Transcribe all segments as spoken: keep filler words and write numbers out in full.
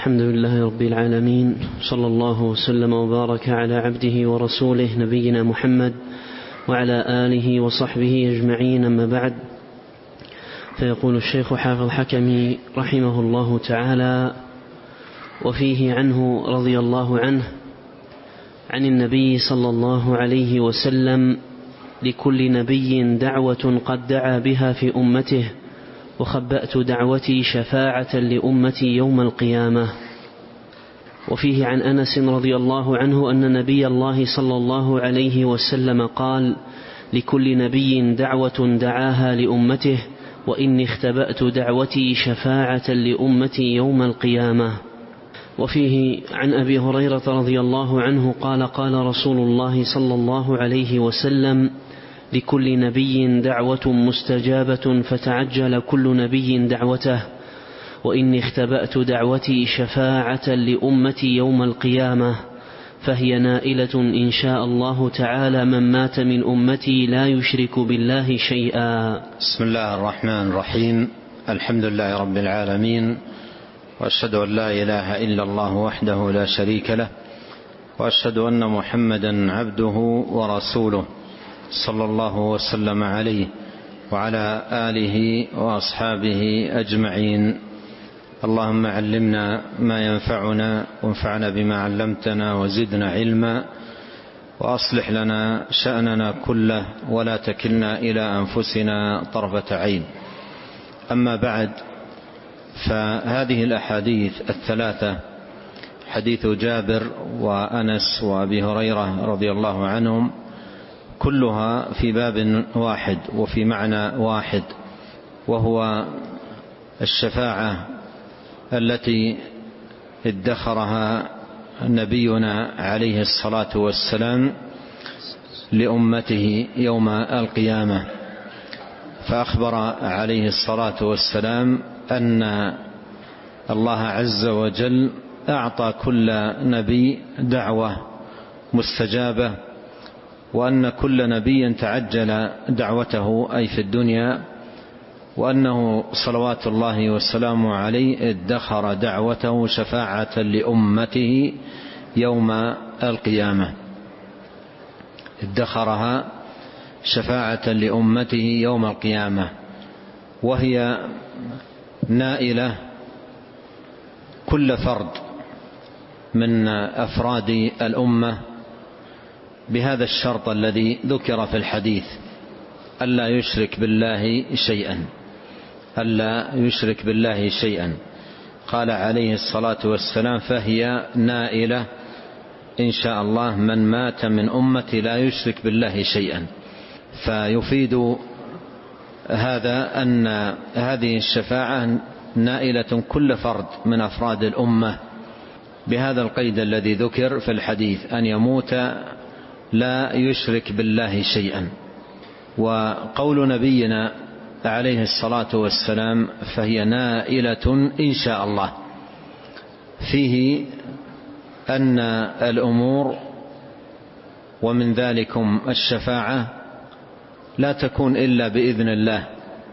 الحمد لله رب العالمين، صلى الله وسلم وبارك على عبده ورسوله نبينا محمد وعلى آله وصحبه أجمعين، أما بعد. فيقول الشيخ حافظ حكمي رحمه الله تعالى: وفيه عنه رضي الله عنه عن النبي صلى الله عليه وسلم: لكل نبي دعوة قد دعا بها في أمته، وخبأت دعوتي شفاعة لأمتي يوم القيامة. وفيه عن أنس رضي الله عنه أن نبي الله صلى الله عليه وسلم قال: لكل نبي دعوة دعاها لأمته، وإني اختبأت دعوتي شفاعة لأمتي يوم القيامة. وفيه عن أبي هريرة رضي الله عنه قال: قال رسول الله صلى الله عليه وسلم: لكل نبي دعوة مستجابة، فتعجل كل نبي دعوته، وإني اختبأت دعوتي شفاعة لأمتي يوم القيامة، فهي نائلة إن شاء الله تعالى من مات من أمتي لا يشرك بالله شيئا. بسم الله الرحمن الرحيم. الحمد لله رب العالمين، وأشهد أن لا إله إلا الله وحده لا شريك له، وأشهد أن محمدا عبده ورسوله صلى الله وسلم عليه وعلى آله وأصحابه أجمعين. اللهم علمنا ما ينفعنا، وانفعنا بما علمتنا، وزدنا علما، وأصلح لنا شأننا كله، ولا تكلنا إلى أنفسنا طرفة عين. أما بعد، فهذه الأحاديث الثلاثة، حديث جابر وأنس وأبي هريرة رضي الله عنهم، كلها في باب واحد وفي معنى واحد، وهو الشفاعة التي ادخرها نبينا عليه الصلاة والسلام لأمته يوم القيامة. فأخبر عليه الصلاة والسلام أن الله عز وجل أعطى كل نبي دعوة مستجابة، وأن كل نبي تعجل دعوته أي في الدنيا، وأنه صلوات الله والسلام عليه ادخر دعوته شفاعة لأمته يوم القيامة، ادخرها شفاعة لأمته يوم القيامة، وهي نائلة كل فرد من أفراد الأمة بهذا الشرط الذي ذكر في الحديث: ألا يشرك بالله شيئا، ألا يشرك بالله شيئا. قال عليه الصلاة والسلام: فهي نائلة إن شاء الله من مات من أمتي لا يشرك بالله شيئا. فيفيد هذا أن هذه الشفاعة نائلة كل فرد من أفراد الأمة بهذا القيد الذي ذكر في الحديث: أن يموت لا يشرك بالله شيئا. وقول نبينا عليه الصلاة والسلام: فهي نائلة إن شاء الله، فيه أن الأمور ومن ذلكم الشفاعة لا تكون إلا بإذن الله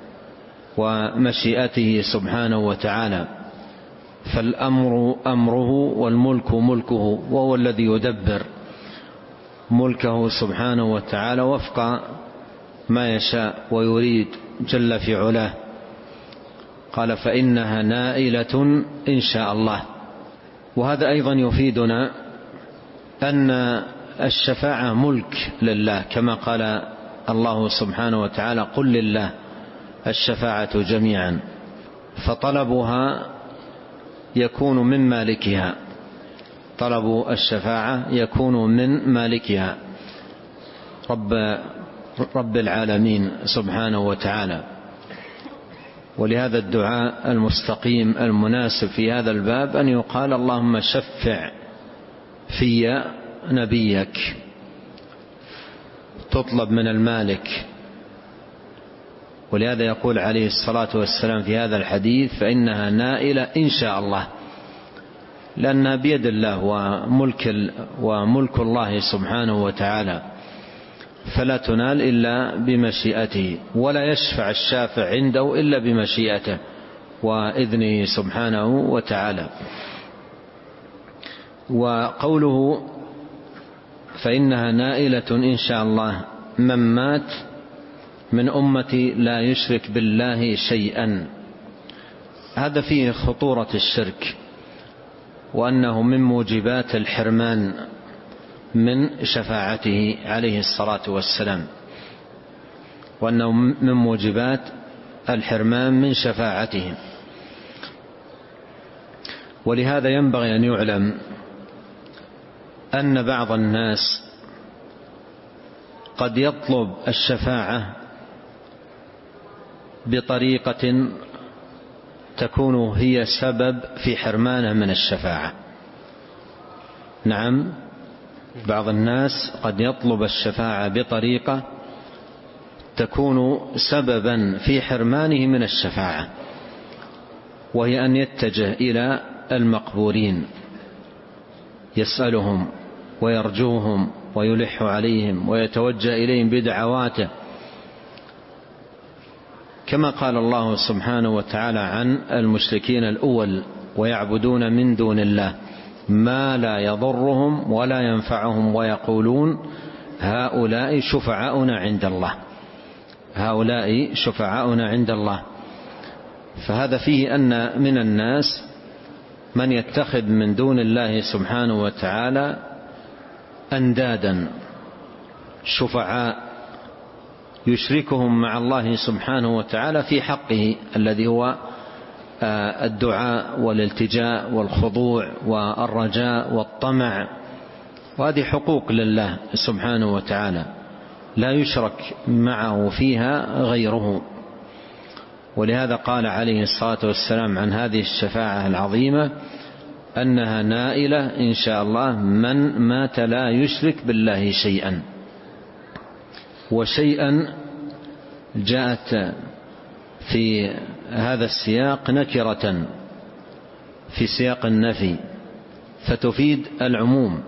ومشيئته سبحانه وتعالى، فالأمر أمره والملك ملكه، وهو الذي يدبر ملكه سبحانه وتعالى وفق ما يشاء ويريد جل في علاه. قال: فإنها نائلة إن شاء الله. وهذا أيضا يفيدنا أن الشفاعة ملك لله، كما قال الله سبحانه وتعالى: قل لله الشفاعة جميعا. فطلبها يكون من مالكها، طلب الشفاعة يكون من مالكها رب, رب العالمين سبحانه وتعالى. ولهذا الدعاء المستقيم المناسب في هذا الباب أن يقال: اللهم شفع في نبيك، تطلب من المالك. ولهذا يقول عليه الصلاة والسلام في هذا الحديث: فإنها نائلة إن شاء الله، لأنها بيد الله وملك, وملك الله سبحانه وتعالى، فلا تنال إلا بمشيئته، ولا يشفع الشافع عنده إلا بمشيئته وإذنه سبحانه وتعالى. وقوله فإنها نائلة إن شاء الله من مات من أمتي لا يشرك بالله شيئا، هذا فيه خطورة الشرك، وأنه من موجبات الحرمان من شفاعته عليه الصلاة والسلام، وأنه من موجبات الحرمان من شفاعته. ولهذا ينبغي أن يعلم أن بعض الناس قد يطلب الشفاعة بطريقة تكون هي سبب في حرمانه من الشفاعة. نعم، بعض الناس قد يطلب الشفاعة بطريقة تكون سببا في حرمانه من الشفاعة، وهي أن يتجه إلى المقبورين يسألهم ويرجوهم ويلح عليهم ويتوجه إليهم بدعواته، كما قال الله سبحانه وتعالى عن المشركين الأول: ويعبدون من دون الله ما لا يضرهم ولا ينفعهم ويقولون هؤلاء شفعاؤنا عند الله، هؤلاء شفعاؤنا عند الله. فهذا فيه أن من الناس من يتخذ من دون الله سبحانه وتعالى أندادا شفعاء يشركهم مع الله سبحانه وتعالى في حقه الذي هو الدعاء والالتجاء والخضوع والرجاء والطمع، وهذه حقوق لله سبحانه وتعالى لا يشرك معه فيها غيره. ولهذا قال عليه الصلاة والسلام عن هذه الشفاعة العظيمة أنها نائلة إن شاء الله من مات لا يشرك بالله شيئا. وشيئا جاءت في هذا السياق نكرة في سياق النفي فتفيد العموم،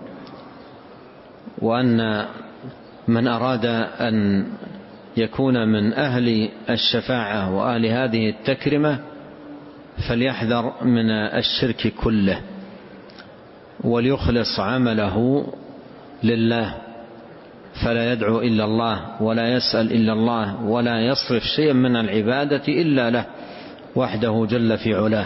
وأن من أراد أن يكون من أهل الشفاعة وأهل هذه التكرمة فليحذر من الشرك كله، وليخلص عمله لله، فلا يدعو إلا الله ولا يسأل إلا الله ولا يصرف شيئا من العبادة إلا له وحده جل في علاه.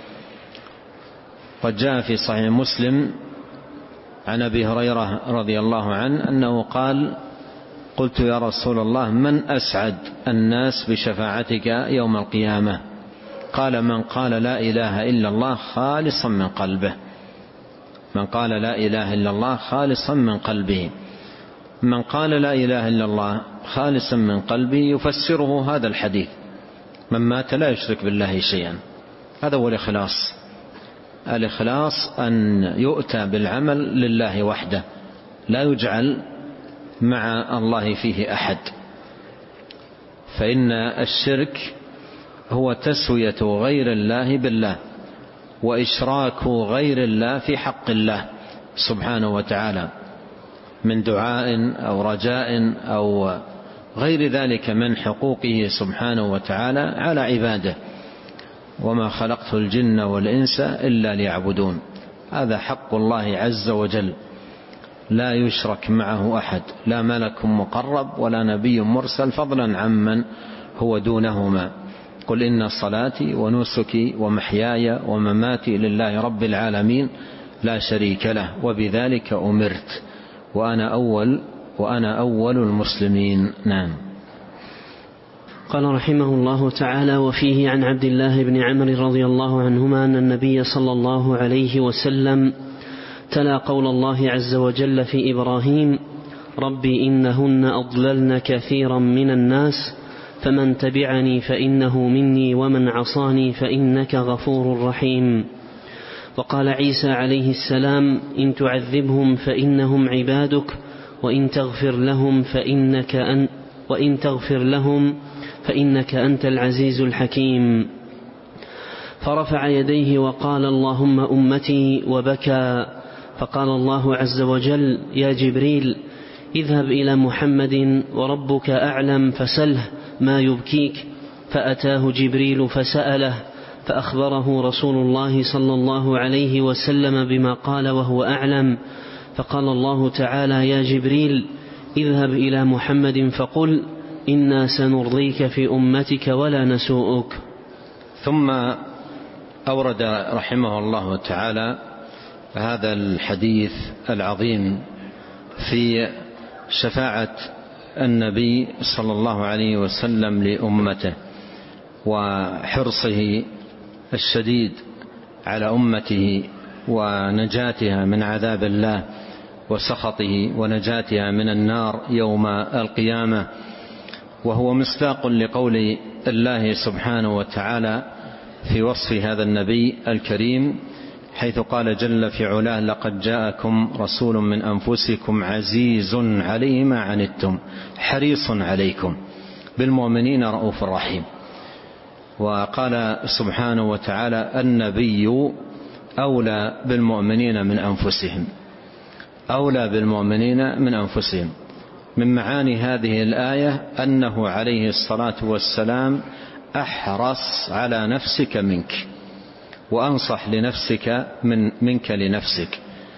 قد جاء في صحيح مسلم عن أبي هريرة رضي الله عنه أنه قال: قلت يا رسول الله من أسعد الناس بشفاعتك يوم القيامة؟ قال: من قال لا إله إلا الله خالصا من قلبه. من قال لا إله إلا الله خالصا من قلبه. من قال لا إله إلا الله خالصا من قلبه يفسره هذا الحديث: من مات لا يشرك بالله شيئا. هذا هو الإخلاص. الإخلاص أن يؤتى بالعمل لله وحده، لا يجعل مع الله فيه أحد. فإن الشرك هو تسوية غير الله بالله، وإشراك غير الله في حق الله سبحانه وتعالى من دعاء أو رجاء أو غير ذلك من حقوقه سبحانه وتعالى على عباده. وما خلقت الجن والإنس إلا ليعبدون. هذا حق الله عز وجل، لا يشرك معه أحد، لا ملك مقرب ولا نبي مرسل، فضلا عمن هو دونهما. قل إن صلاتي ونسكي ومحياي ومماتي لله رب العالمين لا شريك له وبذلك أمرت وأنا أول وأنا أول المسلمين. نعم. قال رحمه الله تعالى: وفيه عن عبد الله بن عمرو رضي الله عنهما أن النبي صلى الله عليه وسلم تلا قول الله عز وجل في إبراهيم: ربي إنهن أضللن كثيرا من الناس فمن تبعني فإنه مني ومن عصاني فإنك غفور رحيم. وقال عيسى عليه السلام: إن تعذبهم فإنهم عبادك وإن تغفر لهم فإنك أن وإن تغفر لهم فإنك أنت العزيز الحكيم. فرفع يديه وقال: اللهم أمتي، وبكى. فقال الله عز وجل: يا جبريل اذهب إلى محمد وربك أعلم فسله ما يبكيك. فأتاه جبريل فسأله فأخبره رسول الله صلى الله عليه وسلم بما قال وهو أعلم، فقال الله تعالى: يا جبريل اذهب إلى محمد فقل إنا سنرضيك في أمتك ولا نسوءك. ثم أورد رحمه الله تعالى هذا الحديث العظيم في شفاعة النبي صلى الله عليه وسلم لأمته وحرصه الشديد على أمته ونجاتها من عذاب الله وسخطه ونجاتها من النار يوم القيامة، وهو مصداق لقول الله سبحانه وتعالى في وصف هذا النبي الكريم، حيث قال جل في علاه: لقد جاءكم رسول من أنفسكم عزيز عليه ما عنتم حريص عليكم بالمؤمنين رؤوف رحيم. وقال سبحانه وتعالى: النبي أولى بالمؤمنين من أنفسهم، أولى بالمؤمنين من أنفسهم. من معاني هذه الآية أنه عليه الصلاة والسلام أحرص على نفسك منك، وأنصح لنفسك من منك لنفسك،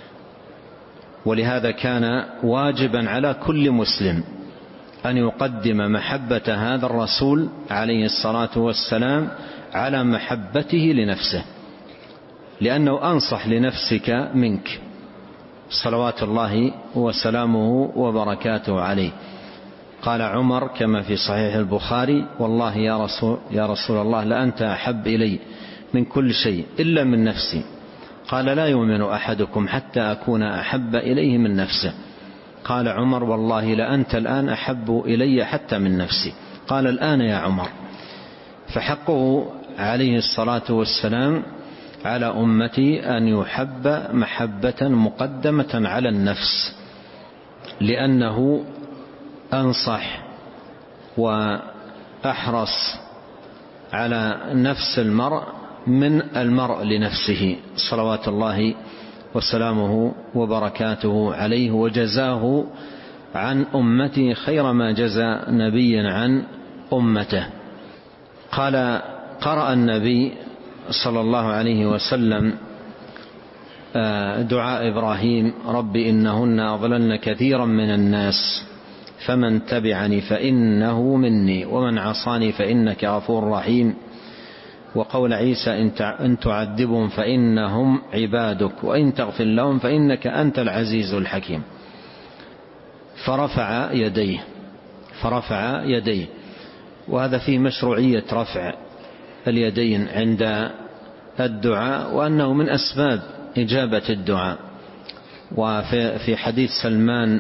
ولهذا كان واجبا على كل مسلم أن يقدم محبة هذا الرسول عليه الصلاة والسلام على محبته لنفسه، لأنه أنصح لنفسك منك صلوات الله وسلامه وبركاته عليه. قال عمر كما في صحيح البخاري: والله يا رسول, يا رسول الله لأنت أحب إلي من كل شيء إلا من نفسي. قال: لا يؤمن أحدكم حتى أكون أحب إليه من نفسه. قال عمر: والله لأنت الآن أحب إلي حتى من نفسي. قال: الآن يا عمر. فحقه عليه الصلاة والسلام على أمتي أن يحب محبة مقدمة على النفس، لأنه أنصح وأحرص على نفس المرء من المرء لنفسه صلوات الله وسلامه وبركاته عليه، وجزاه عن أمته خير ما جزى نبي عن أمته. قال: قرأ النبي صلى الله عليه وسلم دعاء إبراهيم: رب إنهن أضللن كثيرا من الناس فمن تبعني فإنه مني ومن عصاني فإنك غفور رحيم. وقول عيسى: إن تعذبهم فإنهم عبادك وإن تغفر لهم فإنك أنت العزيز الحكيم. فرفع يديه فرفع يديه وهذا فيه مشروعية رفع اليدين عند الدعاء، وأنه من أسباب إجابة الدعاء. وفي حديث سلمان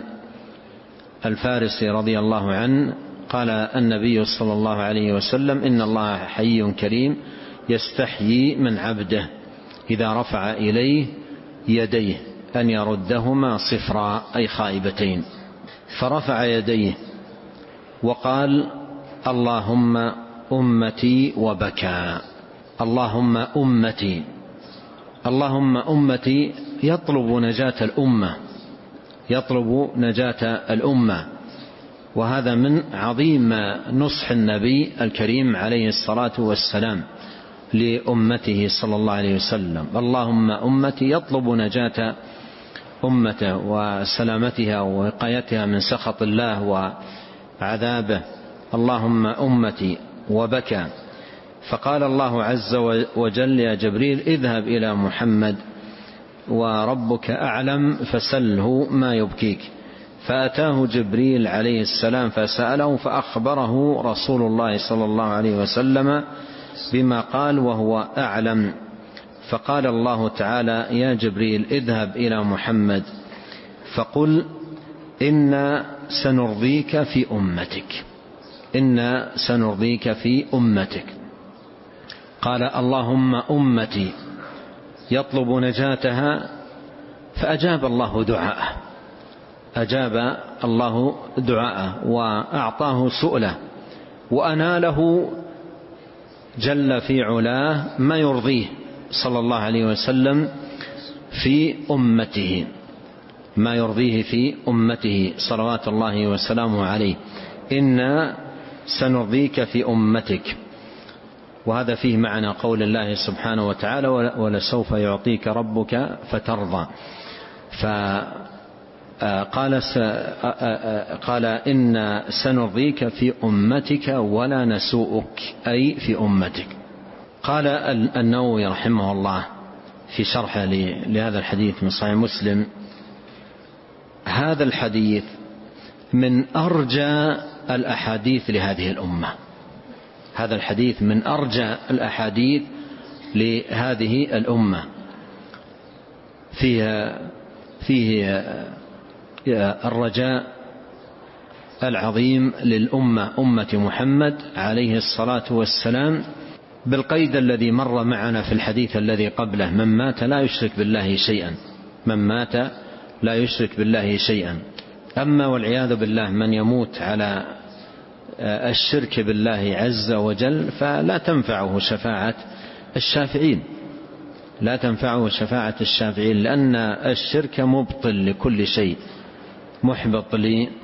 الفارسي رضي الله عنه قال النبي صلى الله عليه وسلم: إن الله حي كريم يستحيي من عبده إذا رفع إليه يديه أن يردهما صفرا أي خائبتين. فرفع يديه وقال: اللهم أمتي، وبكى. اللهم أمتي، اللهم أمتي، يطلب نجاة الأمة، يطلب نجاة الأمة. وهذا من عظيم نصح النبي الكريم عليه الصلاة والسلام لأمته صلى الله عليه وسلم. اللهم أمتي، يطلب نجاة أمته وسلامتها ووقايتها من سخط الله وعذابه. اللهم أمتي، وبكى. فقال الله عز وجل: يا جبريل اذهب إلى محمد وربك أعلم فسله ما يبكيك. فأتاه جبريل عليه السلام فسأله، فأخبره رسول الله صلى الله عليه وسلم بما قال وهو أعلم. فقال الله تعالى: يا جبريل اذهب إلى محمد فقل إنا سنرضيك في أمتك، إنا سنرضيك في أمتك. قال: اللهم أمتي، يطلب نجاتها. فأجاب الله دعاءه، أجاب الله دعاءه وأعطاه سؤله، وأناله جل في علاه ما يرضيه صلى الله عليه وسلم في أمته، ما يرضيه في أمته صلوات الله وسلامه عليه. إنا سنرضيك في أمتك. وهذا فيه معنى قول الله سبحانه وتعالى ولسوف يعطيك ربك فترضى. فقال قال إن سنرضيك في أمتك ولا نسوءك، أي في أمتك. قال النووي رحمه الله في شرحه لهذا الحديث من صحيح مسلم: هذا الحديث من أرجى الأحاديث لهذه الأمة. هذا الحديث من أرجى الأحاديث لهذه الأمة، فيه فيه الرجاء العظيم للأمة أمة محمد عليه الصلاة والسلام، بالقيد الذي مر معنا في الحديث الذي قبله: من مات لا يشرك بالله شيئا، من مات لا يشرك بالله شيئا. أما والعياذ بالله من يموت على الشرك بالله عز وجل فلا تنفعه شفاعة الشافعين، لا تنفعه شفاعة الشافعين، لأن الشرك مبطل لكل شيء، محبط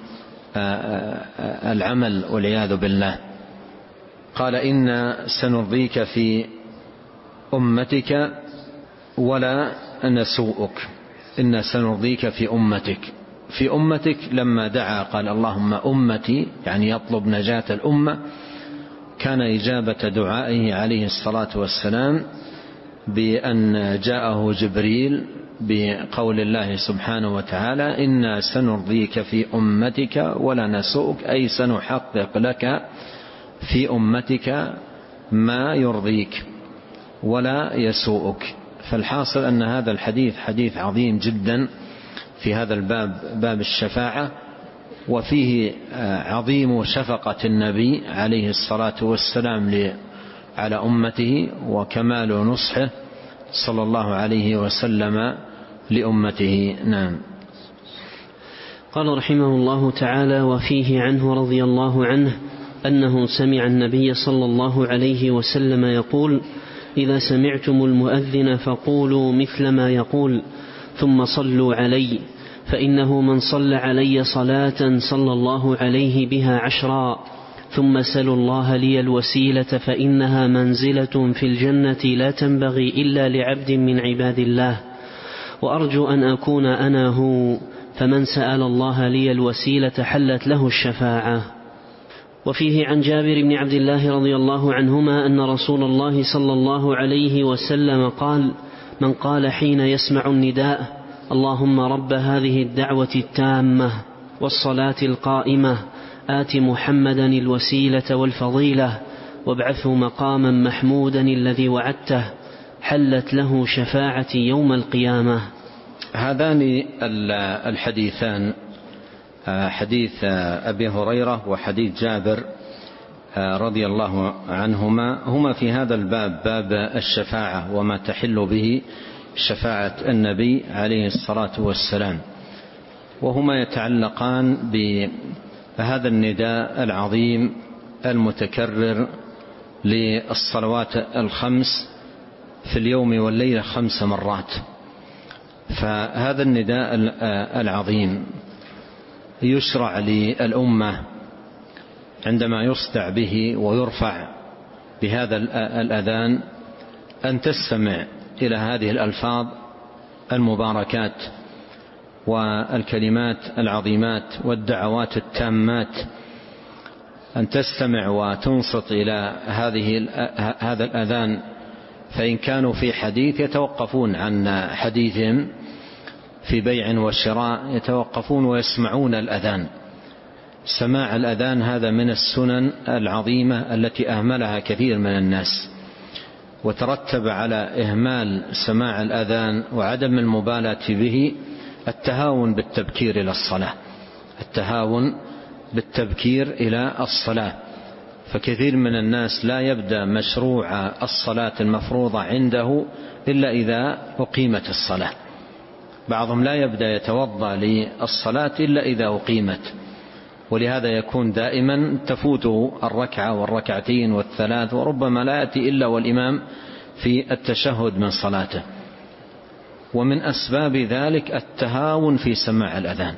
للعمل والعياذ بالله. قال: إن سنرضيك في أمتك ولا نسوءك. إن سنرضيك في أمتك. في أمتك لما دعا قال: اللهم أمتي، يعني يطلب نجاة الأمة. كان إجابة دعائه عليه الصلاة والسلام بأن جاءه جبريل بقول الله سبحانه وتعالى: إنا سنرضيك في أمتك ولا نسوءك، أي سنحقق لك في أمتك ما يرضيك ولا يسوءك. فالحاصل أن هذا الحديث حديث عظيم جدا في هذا الباب، باب الشفاعة، وفيه عظيم شفقة النبي عليه الصلاة والسلام على أمته، وكمال نصحه صلى الله عليه وسلم لأمته. نعم. قال رحمه الله تعالى: وفيه عنه رضي الله عنه أنه سمع النبي صلى الله عليه وسلم يقول: إذا سمعتم المؤذن فقولوا مثل ما يقول، ثم صلوا علي، فإنه من صلى علي صلاة صلى الله عليه بها عشرا، ثم سلوا الله لي الوسيلة فإنها منزلة في الجنة لا تنبغي إلا لعبد من عباد الله، وأرجو أن أكون أنا هو، فمن سأل الله لي الوسيلة حلت له الشفاعة. وفيه عن جابر بن عبد الله رضي الله عنهما أن رسول الله صلى الله عليه وسلم قال: من قال حين يسمع النداء: اللهم رب هذه الدعوة التامة والصلاة القائمة آت محمدا الوسيلة والفضيلة وابعثه مقاما محمودا الذي وعدته، حلت له شفاعتي يوم القيامة. هذان الحديثان، حديث أبي هريرة وحديث جابر رضي الله عنهما، هما في هذا الباب، باب الشفاعة وما تحل به شفاعة النبي عليه الصلاة والسلام، وهما يتعلقان بهذا النداء العظيم المتكرر للصلوات الخمس في اليوم والليلة خمس مرات. فهذا النداء العظيم يشرع للأمة عندما يصدع به ويرفع بهذا الأذان أن تستمع إلى هذه الألفاظ المباركات والكلمات العظيمات والدعوات التامات، أن تستمع وتنصت إلى هذه هذا الأذان. فإن كانوا في حديث يتوقفون عن حديثهم في بيع وشراء، يتوقفون ويسمعون الأذان. سماع الأذان هذا من السنن العظيمة التي أهملها كثير من الناس، وترتب على إهمال سماع الأذان وعدم المبالاة به التهاون بالتبكير إلى الصلاة، التهاون بالتبكير إلى الصلاة. فكثير من الناس لا يبدأ مشروع الصلاة المفروضة عنده إلا إذا أقيمت الصلاة، بعضهم لا يبدأ يتوضأ للصلاة إلا إذا أقيمت، ولهذا يكون دائما تفوته الركعة والركعتين والثلاث، وربما لا يأتي إلا والإمام في التشهد من صلاته. ومن أسباب ذلك التهاون في سماع الأذان.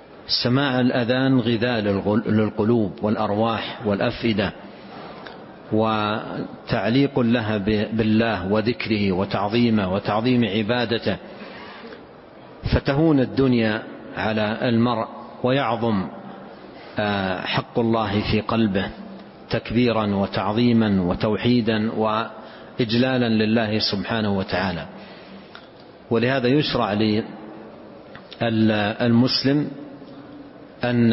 سماع الأذان غذاء للقلوب والأرواح والأفئدة، وتعليق لها بالله وذكره وتعظيمه وتعظيم عبادته، فتهون الدنيا على المرء ويعظم حق الله في قلبه تكبيرا وتعظيما وتوحيدا وإجلالا لله سبحانه وتعالى. ولهذا يشرع للمسلم أن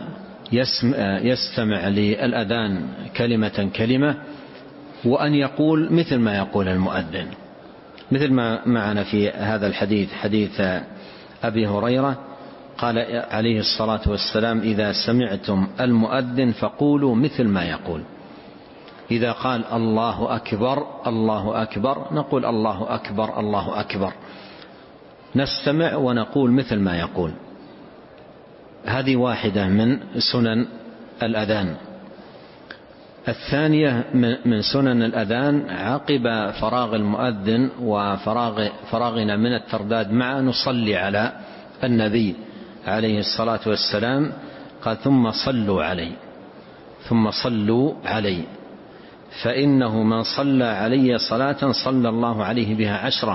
يستمع للأذان كلمة كلمة، وأن يقول مثل ما يقول المؤذن، مثل ما معنا في هذا الحديث، حديث أبي هريرة قال عليه الصلاة والسلام: إذا سمعتم المؤذن فقولوا مثل ما يقول. إذا قال الله أكبر الله أكبر نقول الله أكبر الله أكبر، نستمع ونقول مثل ما يقول. هذه واحدة من سنن الأذان. الثانية من سنن الأذان عقب فراغ المؤذن وفراغ فراغنا من الترداد معه نصلي على النبي عليه الصلاة والسلام. قال: ثم صلوا علي ثم صلوا علي فإنه من صلى علي صلاة صلى الله عليه بها عشرة.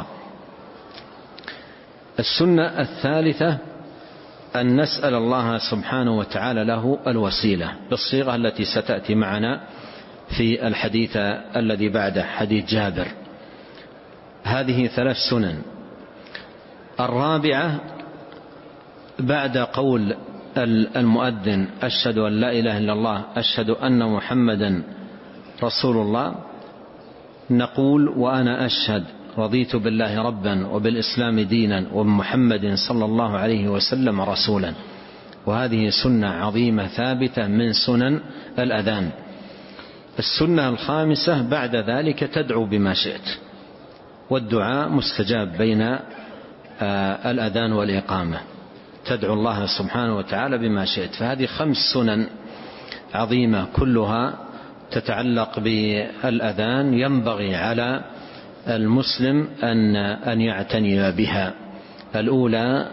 السنة الثالثة أن نسأل الله سبحانه وتعالى له الوسيلة بالصيغة التي ستأتي معنا في الحديث الذي بعده، حديث جابر. هذه ثلاث سنن. الرابعة بعد قول المؤذن: أشهد أن لا إله إلا الله أشهد أن محمدا رسول الله، نقول: وأنا أشهد رضيت بالله ربا وبالإسلام دينا وبمحمد صلى الله عليه وسلم رسولا. وهذه سنة عظيمة ثابتة من سنن الأذان. السنة الخامسة بعد ذلك تدعو بما شئت، والدعاء مستجاب بين الأذان والإقامة، تدعو الله سبحانه وتعالى بما شئت. فهذه خمس سنن عظيمة كلها تتعلق بالأذان، ينبغي على المسلم أن أن يعتني بها. الأولى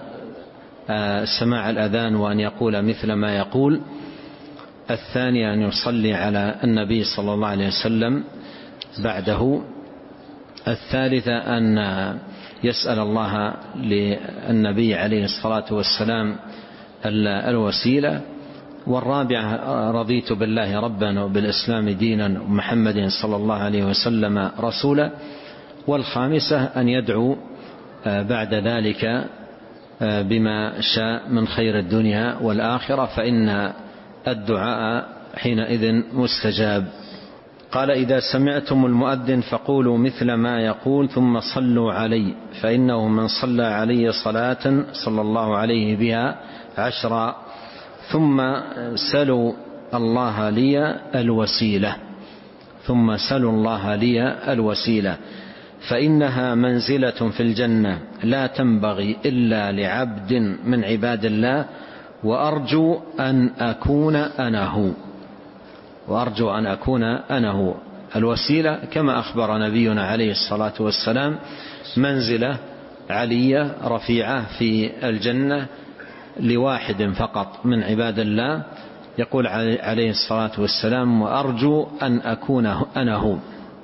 سماع الأذان وأن يقول مثل ما يقول. الثانية أن يصلي على النبي صلى الله عليه وسلم بعده. الثالثة أن يسأل الله للنبي عليه الصلاة والسلام الوسيلة. والرابعة: رضيت بالله ربا وبالإسلام دينا ومحمد صلى الله عليه وسلم رسولا. والخامسة أن يدعو بعد ذلك بما شاء من خير الدنيا والآخرة، فإن الدعاء حينئذ مستجاب. قال: إذا سمعتم المؤذن فقولوا مثل ما يقول ثم صلوا علي فإنه من صلى علي صلاة صلى الله عليه بها عشرا. ثم سلوا الله لي الوسيلة ثم سلوا الله لي الوسيلة فإنها منزلة في الجنة لا تنبغي إلا لعبد من عباد الله، وأرجو أن أكون أنا هو وأرجو أن أكون أنا هو. الوسيلة كما أخبر نبينا عليه الصلاة والسلام منزلة علية رفيعة في الجنة لواحد فقط من عباد الله. يقول عليه الصلاة والسلام: وأرجو أن أكون أنا هو.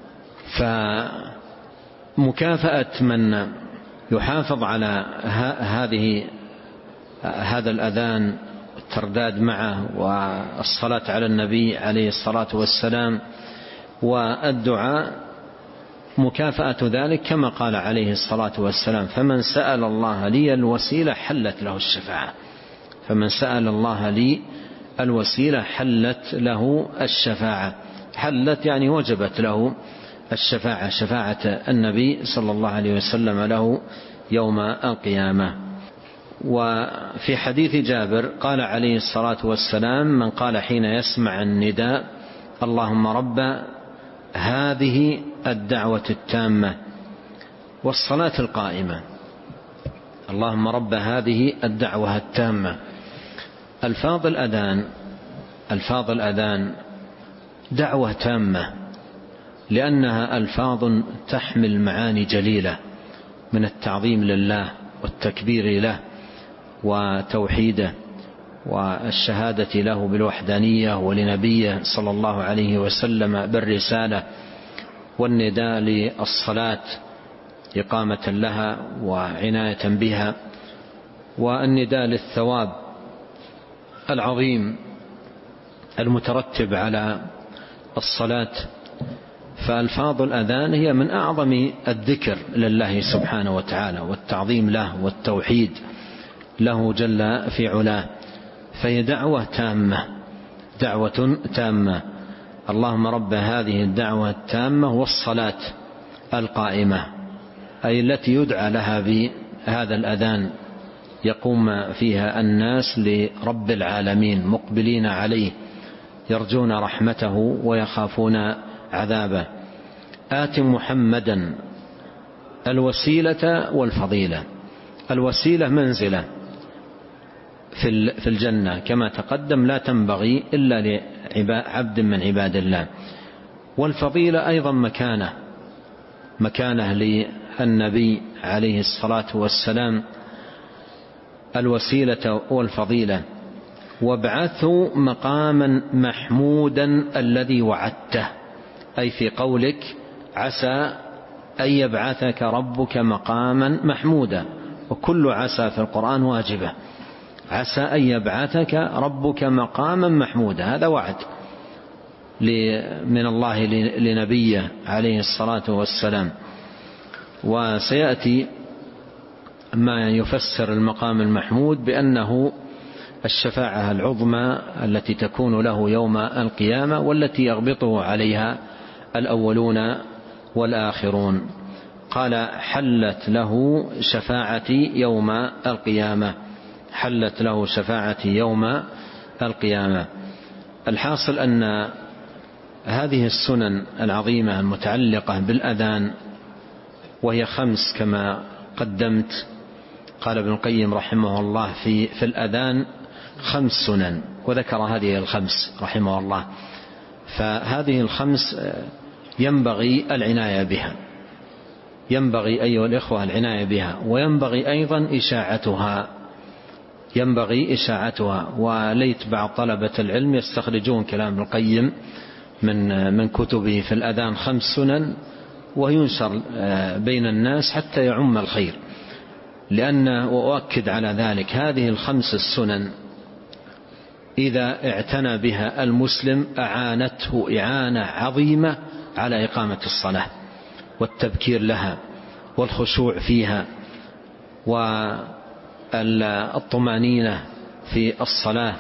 فمكافأة من يحافظ على هذه هذا الأذان والترداد معه والصلاة على النبي عليه الصلاة والسلام والدعاء، مكافأة ذلك كما قال عليه الصلاة والسلام: فمن سأل الله لي الوسيلة حلت له الشفاعة. فمن سأل الله لي الوسيلة حلت له الشفاعة. حلت يعني وجبت له الشفاعة، شفاعة النبي صلى الله عليه وسلم له يوم القيامة. وفي حديث جابر قال عليه الصلاة والسلام: من قال حين يسمع النداء: اللهم رب هذه الدعوة التامة والصلاة القائمة، اللهم رب هذه الدعوة التامة. ألفاظ الأذان ألفاظ الأذان دعوة تامة، لأنها ألفاظ تحمل معاني جليلة من التعظيم لله والتكبير له وتوحيده والشهادة له بالوحدانية، ولنبيه صلى الله عليه وسلم بالرسالة، والنداء للصلاة إقامة لها وعناية بها، والنداء للثواب العظيم المترتب على الصلاة. فألفاظ الأذان هي من أعظم الذكر لله سبحانه وتعالى، والتعظيم له والتوحيد له جل في علاه. فهي دعوة تامة، دعوة تامة. اللهم رب هذه الدعوة التامة والصلاة القائمة، أي التي يدعى لها بهذا الأذان، يقوم فيها الناس لرب العالمين مقبلين عليه، يرجون رحمته ويخافون عذابه. آت محمدا الوسيلة والفضيلة. الوسيلة منزلة في الجنة كما تقدم، لا تنبغي إلا لعبد من عباد الله. والفضيلة أيضا مكانة، مكانة للنبي عليه الصلاة والسلام، الوسيلة والفضيلة. وابعثوا مقاما محمودا الذي وعدته، أي في قولك عسى أن يبعثك ربك مقاما محمودا، وكل عسى في القرآن واجبة. عسى أن يبعثك ربك مقاما محمودا، هذا وعد من الله لنبيه عليه الصلاة والسلام. وسيأتي ما يفسر المقام المحمود بأنه الشفاعة العظمى التي تكون له يوم القيامة، والتي يغبطه عليها الأولون والآخرون. قال حلت له شفاعتي يوم القيامة، حلت له شفاعتي يوم القيامة. الحاصل أن هذه السنن العظيمة المتعلقة بالأذان، وهي خمس كما قدمت، قال ابن القيم رحمه الله في في الأذان خمس سنن، وذكر هذه الخمس رحمه الله. فهذه الخمس ينبغي العناية بها، ينبغي أيها الإخوة العناية بها، وينبغي أيضا إشاعتها، ينبغي إشاعتها. وليت بعض طلبة العلم يستخرجون كلام ابن القيم من من كتبه في الأذان خمس سنن، وينشر بين الناس حتى يعم الخير. لأن وأؤكد على ذلك هذه الخمس السنن إذا اعتنى بها المسلم أعانته إعانة عظيمة على إقامة الصلاة والتبكير لها والخشوع فيها والطمأنينة في الصلاة.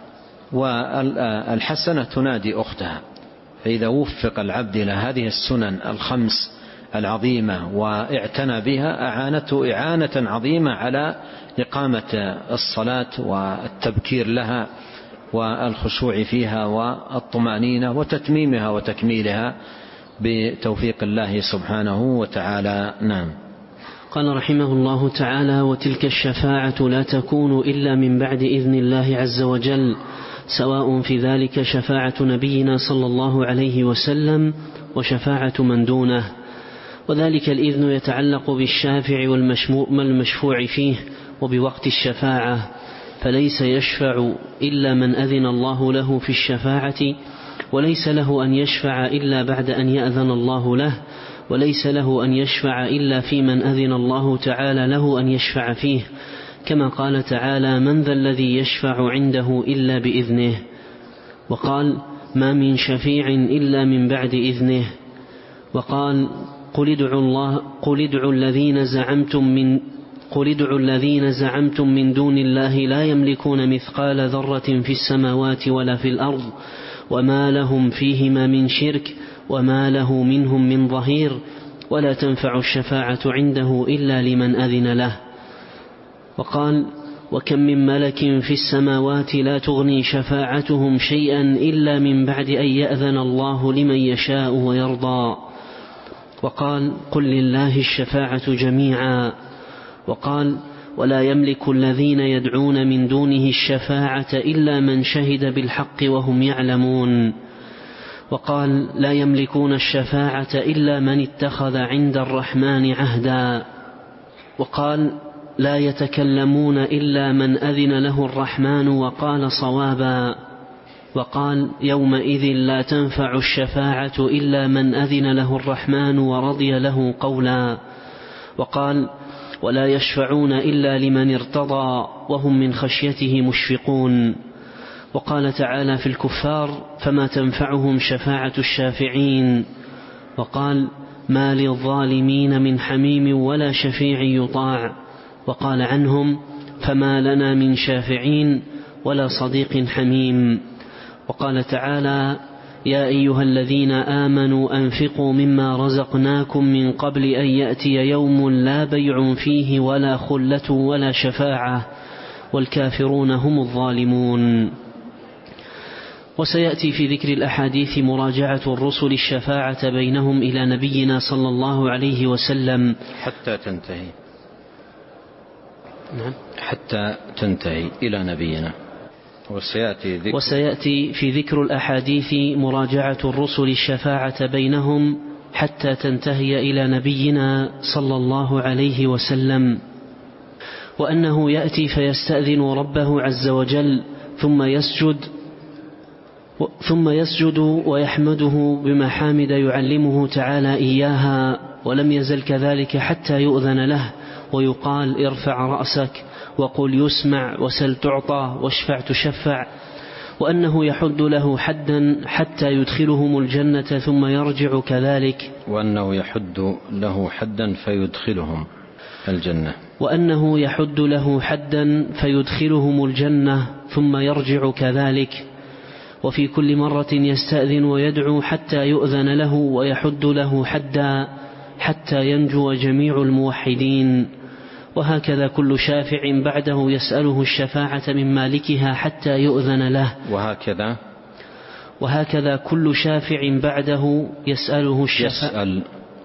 والحسنة تنادي أختها. فإذا وفق العبد إلى هذه السنن الخمس العظيمة واعتنى بها أعانته إعانة عظيمة على إقامة الصلاة والتبكير لها والخشوع فيها والطمأنينة وتتميمها وتكميلها بتوفيق الله سبحانه وتعالى. نعم. قال رحمه الله تعالى: وتلك الشفاعة لا تكون إلا من بعد إذن الله عز وجل، سواء في ذلك شفاعة نبينا صلى الله عليه وسلم وشفاعة من دونه. وذلك الإذن يتعلق بالشافع والمشفوع فيه وبوقت الشفاعة، فليس يشفع إلا من أذن الله له في الشفاعة، وليس له أن يشفع إلا بعد أن يأذن الله له، وليس له أن يشفع إلا في من أذن الله تعالى له أن يشفع فيه، كما قال تعالى: من ذا الذي يشفع عنده إلا بإذنه. وقال: ما من شفيع إلا من بعد إذنه. وقال: قل ادعوا الله قل ادعوا الذين زعمتم من قل ادعوا الذين زعمتم من دون الله لا يملكون مثقال ذرة في السماوات ولا في الأرض وما لهم فيهما من شرك وما له منهم من ظهير ولا تنفع الشفاعة عنده إلا لمن أذن له. وقال: وكم من ملك في السماوات لا تغني شفاعتهم شيئا إلا من بعد أن يأذن الله لمن يشاء ويرضى. وقال: قل لله الشفاعة جميعا. وقال: ولا يملك الذين يدعون من دونه الشفاعة إلا من شهد بالحق وهم يعلمون. وقال: لا يملكون الشفاعة إلا من اتخذ عند الرحمن عهدا. وقال: لا يتكلمون إلا من أذن له الرحمن وقال صوابا. وقال يومئذ لا تنفع الشفاعة إلا من أذن له الرحمن ورضي له قولا. وقال ولا يشفعون إلا لمن ارتضى وهم من خشيته مشفقون. وقال تعالى في الكفار فما تنفعهم شفاعة الشافعين. وقال ما للظالمين من حميم ولا شفيع يطاع. وقال عنهم فما لنا من شافعين ولا صديق حميم. وقال تعالى يا أيها الذين آمنوا أنفقوا مما رزقناكم من قبل أن يأتي يوم لا بيع فيه ولا خلة ولا شفاعة والكافرون هم الظالمون. وسيأتي في ذكر الأحاديث مراجعة الرسل الشفاعة بينهم إلى نبينا صلى الله عليه وسلم حتى تنتهي. نعم. حتى تنتهي إلى نبينا. وسيأتي, ذكر وسيأتي في ذكر الأحاديث مراجعة الرسل الشفاعة بينهم حتى تنتهي إلى نبينا صلى الله عليه وسلم. وأنه يأتي فيستأذن ربه عز وجل ثم يسجد ثم يسجد ويحمده بمحامد يعلمه تعالى إياها، ولم يزل كذلك حتى يؤذن له ويقال ارفع رأسك وقل يسمع وسل تعطى واشفع تشفع. وأنه يحد له حدا حتى يدخلهم الجنة ثم يرجع كذلك. وأنه يحد له حدا فيدخلهم الجنة. وأنه يحد له حدا فيدخلهم الجنة ثم يرجع كذلك. وفي كل مرة يستأذن ويدعو حتى يؤذن له ويحد له حدا حتى ينجو جميع الموحدين. وهكذا كل شافع بعده يسأله الشفاعة من مالكها حتى يؤذن له. وهكذا وهكذا كل شافع بعده يسأله الشفاعة يسأل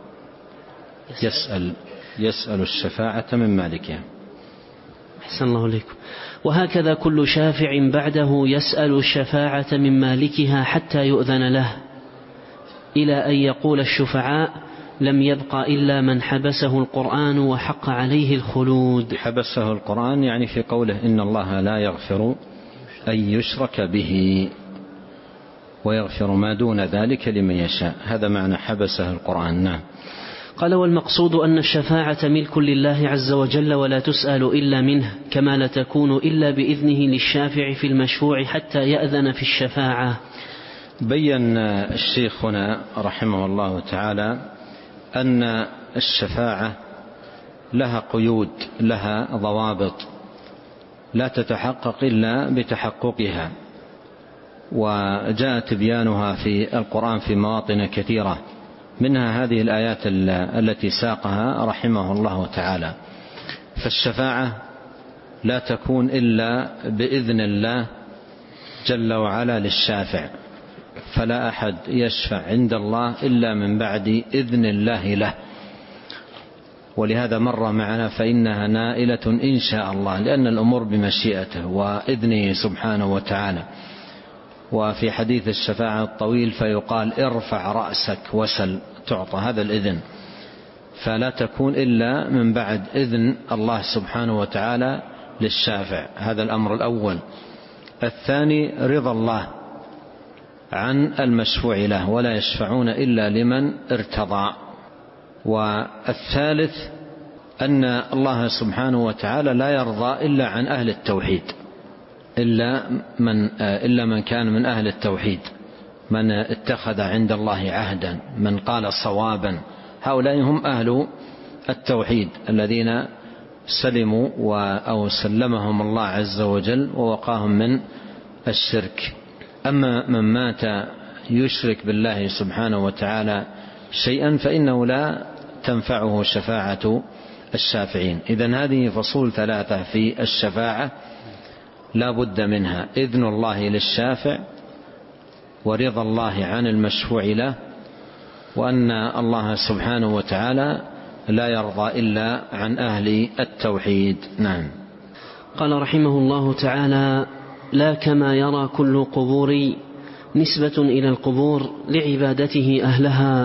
يسأل يسأل الشفاعة من مالكها. أحسن الله عليكم. وهكذا كل شافع بعده يسأل الشفاعة من مالكها حتى يؤذن له، إلى أن يقول الشفعاء لم يبق إلا من حبسه القرآن وحق عليه الخلود. حبسه القرآن يعني في قوله إن الله لا يغفر أن يشرك به ويغفر ما دون ذلك لمن يشاء، هذا معنى حبسه القرآن. نعم. قال والمقصود أن الشفاعة ملك لله عز وجل ولا تسأل إلا منه، كما لا تكون إلا بإذنه للشافع في المشفوع حتى يأذن في الشفاعة. بين الشيخ هنا رحمه الله تعالى أن الشفاعة لها قيود، لها ضوابط لا تتحقق إلا بتحققها، وجاء تبيانها في القرآن في مواطن كثيرة، منها هذه الآيات التي ساقها رحمه الله تعالى. فالشفاعة لا تكون إلا بإذن الله جل وعلا للشافع، فلا أحد يشفع عند الله إلا من بعد إذن الله له. ولهذا مر معنا فإنها نائلة إن شاء الله، لأن الأمور بمشيئته وإذنه سبحانه وتعالى. وفي حديث الشفاعة الطويل فيقال ارفع رأسك وسل تعطى، هذا الإذن، فلا تكون إلا من بعد إذن الله سبحانه وتعالى للشافع. هذا الأمر الأول. الثاني رضا الله عن المشفوع له، ولا يشفعون إلا لمن ارتضى. والثالث أن الله سبحانه وتعالى لا يرضى إلا عن أهل التوحيد، إلا من, إلا من كان من أهل التوحيد، من اتخذ عند الله عهدا، من قال صوابا، هؤلاء هم أهل التوحيد الذين سلموا أو سلمهم الله عز وجل ووقاهم من الشرك. أما من مات يشرك بالله سبحانه وتعالى شيئا فإنه لا تنفعه شفاعة الشافعين. إذن هذه فصول ثلاثة في الشفاعة لا بد منها: إذن الله للشافع، ورضا الله عن المشفوع له، وأن الله سبحانه وتعالى لا يرضى إلا عن أهل التوحيد. نعم. قال رحمه الله تعالى: لا كما يرى كل قبور نسبة إلى القبور لعبادته أهلها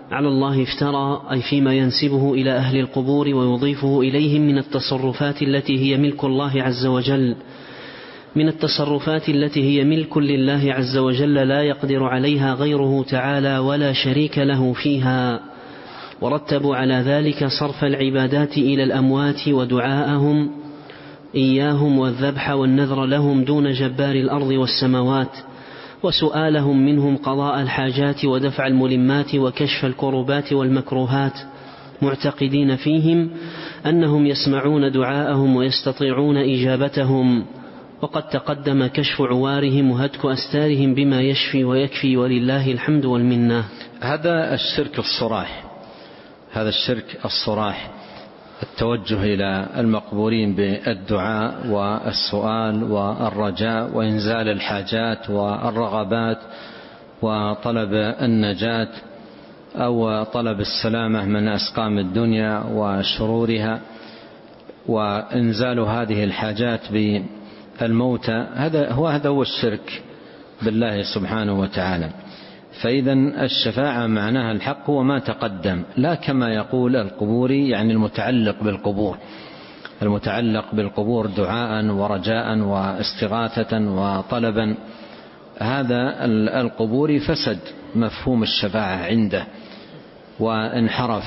على الله افترى، أي فيما ينسبه إلى أهل القبور ويضيفه إليهم من التصرفات التي هي ملك الله عز وجل من التصرفات التي هي ملك لله عز وجل لا يقدر عليها غيره تعالى ولا شريك له فيها. ورتبوا على ذلك صرف العبادات إلى الأموات ودعاءهم إياهم والذبح والنذر لهم دون جبار الأرض والسماوات، وسؤالهم منهم قضاء الحاجات ودفع الملمات وكشف الكربات والمكروهات، معتقدين فيهم أنهم يسمعون دعاءهم ويستطيعون إجابتهم. وقد تقدم كشف عوارهم وهتك أستارهم بما يشفي ويكفي، ولله الحمد والمنة. هذا الشرك الصراح، هذا الشرك الصراح، التوجه إلى المقبورين بالدعاء والسؤال والرجاء وإنزال الحاجات والرغبات وطلب النجاة أو طلب السلامة من أسقام الدنيا وشرورها، وإنزال هذه الحاجات بالموتى، هذا هو هذا هو الشرك بالله سبحانه وتعالى. فإذا الشفاعة معناها الحق وما تقدم، لا كما يقول القبوري يعني المتعلق بالقبور، المتعلق بالقبور دعاء ورجاء واستغاثة وطلبا. هذا القبوري فسد مفهوم الشفاعة عنده وانحرف،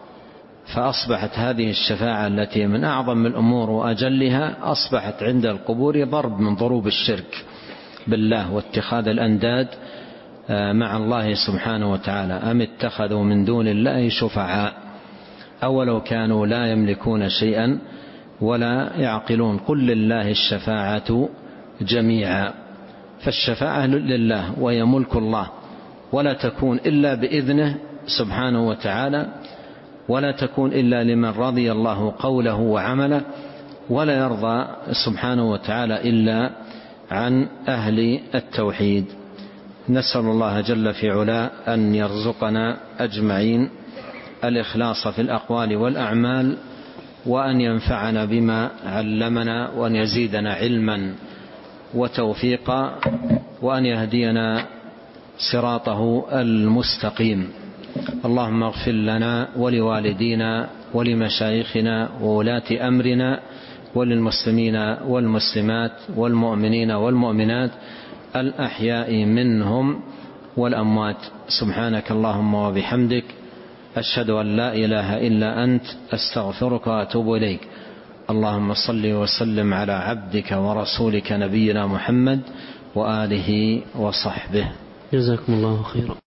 فأصبحت هذه الشفاعة التي من أعظم الأمور وأجلها أصبحت عند القبور ضرب من ضروب الشرك بالله واتخاذ الأنداد مع الله سبحانه وتعالى. أم اتخذوا من دون الله شفعاء أولو كانوا لا يملكون شيئا ولا يعقلون قل لله الشفاعة جميعا. فالشفاعة لله وهي ملك الله، ولا تكون إلا بإذنه سبحانه وتعالى، ولا تكون إلا لمن رضي الله قوله وعمله، ولا يرضى سبحانه وتعالى إلا عن أهل التوحيد. نسأل الله جل في علاه أن يرزقنا أجمعين الإخلاص في الأقوال والأعمال، وأن ينفعنا بما علمنا، وأن يزيدنا علما وتوفيقا، وأن يهدينا صراطه المستقيم. اللهم اغفر لنا ولوالدينا ولمشايخنا وولاة أمرنا وللمسلمين والمسلمات والمؤمنين والمؤمنات الأحياء منهم والأموات. سبحانك اللهم وبحمدك، أشهد أن لا إله إلا أنت، أستغفرك وأتوب إليك. اللهم صل وسلم على عبدك ورسولك نبينا محمد وآله وصحبه. جزاكم الله خيرا.